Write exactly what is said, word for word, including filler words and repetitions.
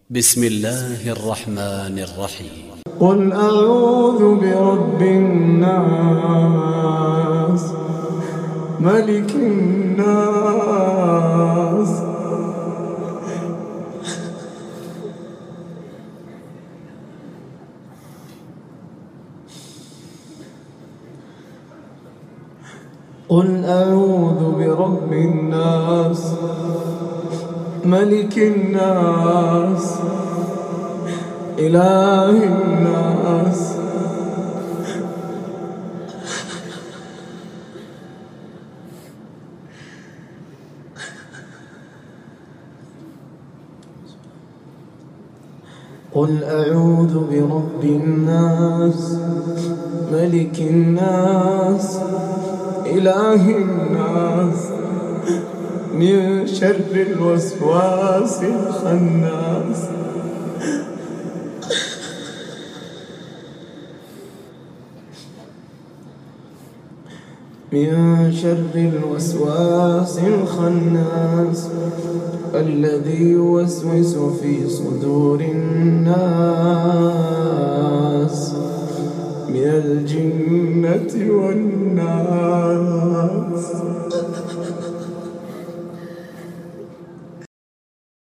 بسم الله الرحمن الرحيم. قل أعوذ برب الناس ملك الناس قل أعوذ برب الناس ملك الناس إله الناس قل أعوذ برب الناس ملك الناس إله الناس من شر الوسواس الخناس من شر الوسواس الخناس الذي يوسوس في صدور الناس من الجنة والناس.